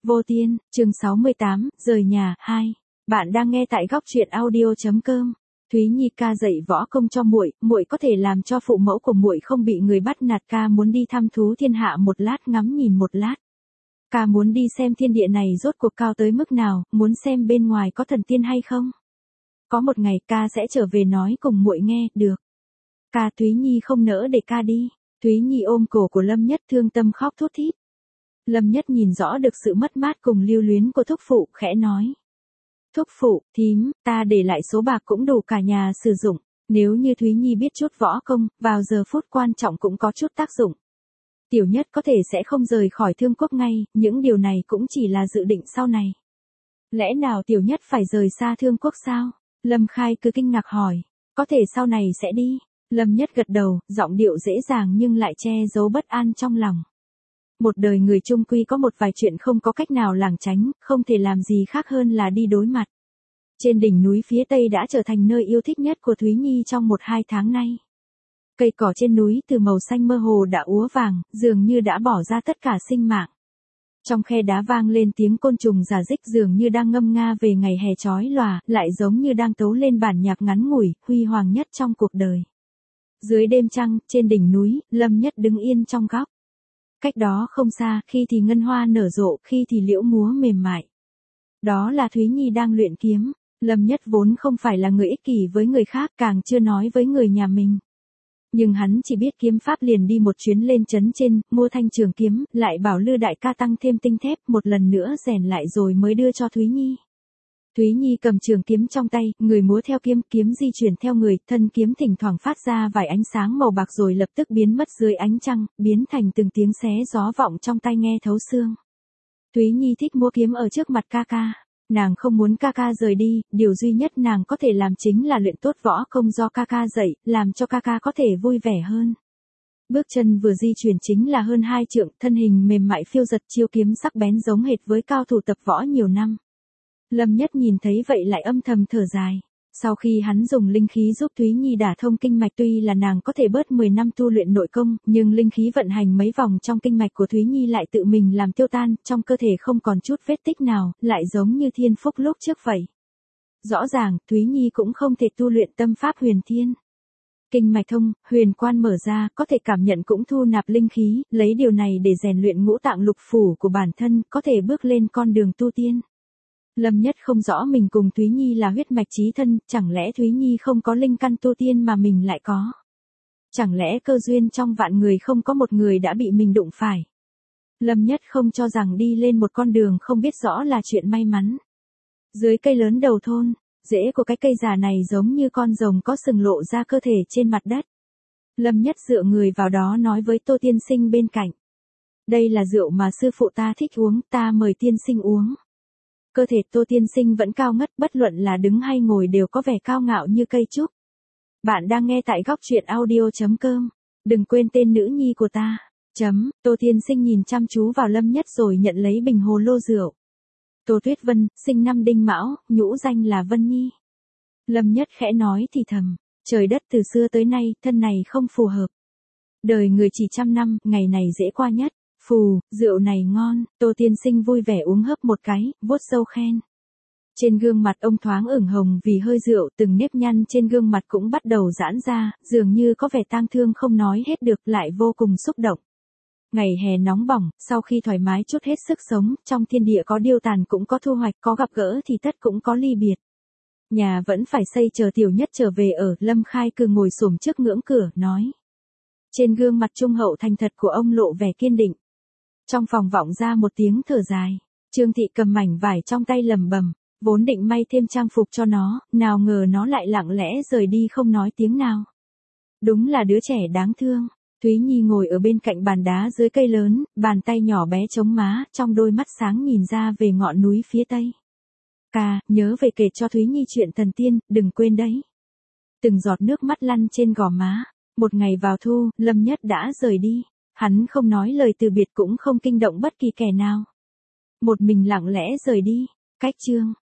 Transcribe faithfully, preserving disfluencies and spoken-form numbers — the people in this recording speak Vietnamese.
Vô Tiên, chương sáu mươi tám, rời nhà, hai. Bạn đang nghe tại góc truyện audio.com. Thúy Nhi ca dạy võ công cho muội, muội có thể làm cho phụ mẫu của muội không bị người bắt nạt. Ca muốn đi thăm thú thiên hạ một lát, ngắm nhìn một lát. Ca muốn đi xem thiên địa này rốt cuộc cao tới mức nào, muốn xem bên ngoài có thần tiên hay không. Có một ngày ca sẽ trở về nói cùng muội nghe, được. Ca. Thúy Nhi không nỡ để ca đi. Thúy Nhi ôm cổ của Lâm Nhất thương tâm khóc thút thít. Lâm Nhất nhìn rõ được sự mất mát cùng lưu luyến của thúc phụ, khẽ nói. Thúc phụ, thím, ta để lại số bạc cũng đủ cả nhà sử dụng. Nếu như Thúy Nhi biết chút võ công, vào giờ phút quan trọng cũng có chút tác dụng. Tiểu Nhất có thể sẽ không rời khỏi Thương Quốc ngay, những điều này cũng chỉ là dự định sau này. Lẽ nào Tiểu Nhất phải rời xa Thương Quốc sao? Lâm Khai cứ kinh ngạc hỏi. Có thể sau này sẽ đi. Lâm Nhất gật đầu, giọng điệu dễ dàng nhưng lại che giấu bất an trong lòng. Một đời người chung quy có một vài chuyện không có cách nào lảng tránh, không thể làm gì khác hơn là đi đối mặt. Trên đỉnh núi phía tây đã trở thành nơi yêu thích nhất của Thúy Nhi trong một hai tháng nay. Cây cỏ trên núi từ màu xanh mơ hồ đã úa vàng, dường như đã bỏ ra tất cả sinh mạng. Trong khe đá vang lên tiếng côn trùng rả rích, dường như đang ngâm nga về ngày hè chói lòa, lại giống như đang tấu lên bản nhạc ngắn ngủi, huy hoàng nhất trong cuộc đời. Dưới đêm trăng, trên đỉnh núi, Lâm Nhất đứng yên trong góc. Cách đó không xa, khi thì ngân hoa nở rộ, khi thì liễu múa mềm mại. Đó là Thúy Nhi đang luyện kiếm. Lâm Nhất vốn không phải là người ích kỷ với người khác, càng chưa nói với người nhà mình. Nhưng hắn chỉ biết kiếm pháp, liền đi một chuyến lên trấn trên, mua thanh trường kiếm, lại bảo Lư đại ca tăng thêm tinh thép, một lần nữa rèn lại rồi mới đưa cho Thúy Nhi. Thúy Nhi cầm trường kiếm trong tay, người múa theo kiếm, kiếm di chuyển theo người, thân kiếm thỉnh thoảng phát ra vài ánh sáng màu bạc rồi lập tức biến mất dưới ánh trăng, biến thành từng tiếng xé gió vọng trong tai nghe thấu xương. Thúy Nhi thích múa kiếm ở trước mặt ca ca. Nàng không muốn ca ca rời đi, điều duy nhất nàng có thể làm chính là luyện tốt võ công do ca ca dạy, làm cho ca ca có thể vui vẻ hơn. Bước chân vừa di chuyển chính là hơn hai trượng, thân hình mềm mại phiêu giật, chiêu kiếm sắc bén giống hệt với cao thủ tập võ nhiều năm. Lâm Nhất nhìn thấy vậy lại âm thầm thở dài. Sau khi hắn dùng linh khí giúp Thúy Nhi đả thông kinh mạch, tuy là nàng có thể bớt mười năm tu luyện nội công, nhưng linh khí vận hành mấy vòng trong kinh mạch của Thúy Nhi lại tự mình làm tiêu tan, trong cơ thể không còn chút vết tích nào, lại giống như thiên phúc lúc trước vậy. Rõ ràng, Thúy Nhi cũng không thể tu luyện tâm pháp huyền thiên. Kinh mạch thông, huyền quan mở ra, có thể cảm nhận cũng thu nạp linh khí, lấy điều này để rèn luyện ngũ tạng lục phủ của bản thân, có thể bước lên con đường tu tiên. Lâm Nhất không rõ mình cùng Thúy Nhi là huyết mạch chí thân, chẳng lẽ Thúy Nhi không có linh căn tu tiên mà mình lại có? Chẳng lẽ cơ duyên trong vạn người không có một người đã bị mình đụng phải? Lâm Nhất không cho rằng đi lên một con đường không biết rõ là chuyện may mắn. Dưới cây lớn đầu thôn, rễ của cái cây già này giống như con rồng có sừng lộ ra cơ thể trên mặt đất. Lâm Nhất dựa người vào đó nói với Tô tiên sinh bên cạnh. Đây là rượu mà sư phụ ta thích uống, ta mời tiên sinh uống. Cơ thể Tô tiên sinh vẫn cao ngất, bất luận là đứng hay ngồi đều có vẻ cao ngạo như cây trúc. Bạn đang nghe tại góc truyện audio.com. Đừng quên tên nữ nhi của ta. Chấm, Tô tiên sinh nhìn chăm chú vào Lâm Nhất rồi nhận lấy bình hồ lô rượu. Tô Tuyết Vân, sinh năm Đinh Mão, nhũ danh là Vân Nhi. Lâm Nhất khẽ nói thì thầm, trời đất từ xưa tới nay, thân này không phù hợp. Đời người chỉ trăm năm, ngày này dễ qua nhất. Phù, rượu này ngon, Tô tiên sinh vui vẻ uống hớp một cái, vuốt sâu khen. Trên gương mặt ông thoáng ửng hồng vì hơi rượu, từng nếp nhăn trên gương mặt cũng bắt đầu giãn ra, dường như có vẻ tang thương không nói hết được, lại vô cùng xúc động. Ngày hè nóng bỏng, sau khi thoải mái chút hết sức sống, trong thiên địa có điêu tàn cũng có thu hoạch, có gặp gỡ thì tất cũng có ly biệt. Nhà vẫn phải xây chờ Tiểu Nhất trở về ở, Lâm Khai cứ ngồi xổm trước ngưỡng cửa, nói. Trên gương mặt trung hậu thành thật của ông lộ vẻ kiên định. Trong phòng vọng ra một tiếng thở dài, Trương Thị cầm mảnh vải trong tay lẩm bẩm, vốn định may thêm trang phục cho nó, nào ngờ nó lại lặng lẽ rời đi không nói tiếng nào. Đúng là đứa trẻ đáng thương. Thúy Nhi ngồi ở bên cạnh bàn đá dưới cây lớn, bàn tay nhỏ bé chống má, trong đôi mắt sáng nhìn ra về ngọn núi phía tây. Ca, nhớ về kể cho Thúy Nhi chuyện thần tiên, đừng quên đấy. Từng giọt nước mắt lăn trên gò má. Một ngày vào thu, Lâm Nhất đã rời đi. Hắn không nói lời từ biệt cũng không kinh động bất kỳ kẻ nào. Một mình lặng lẽ rời đi. Cách chương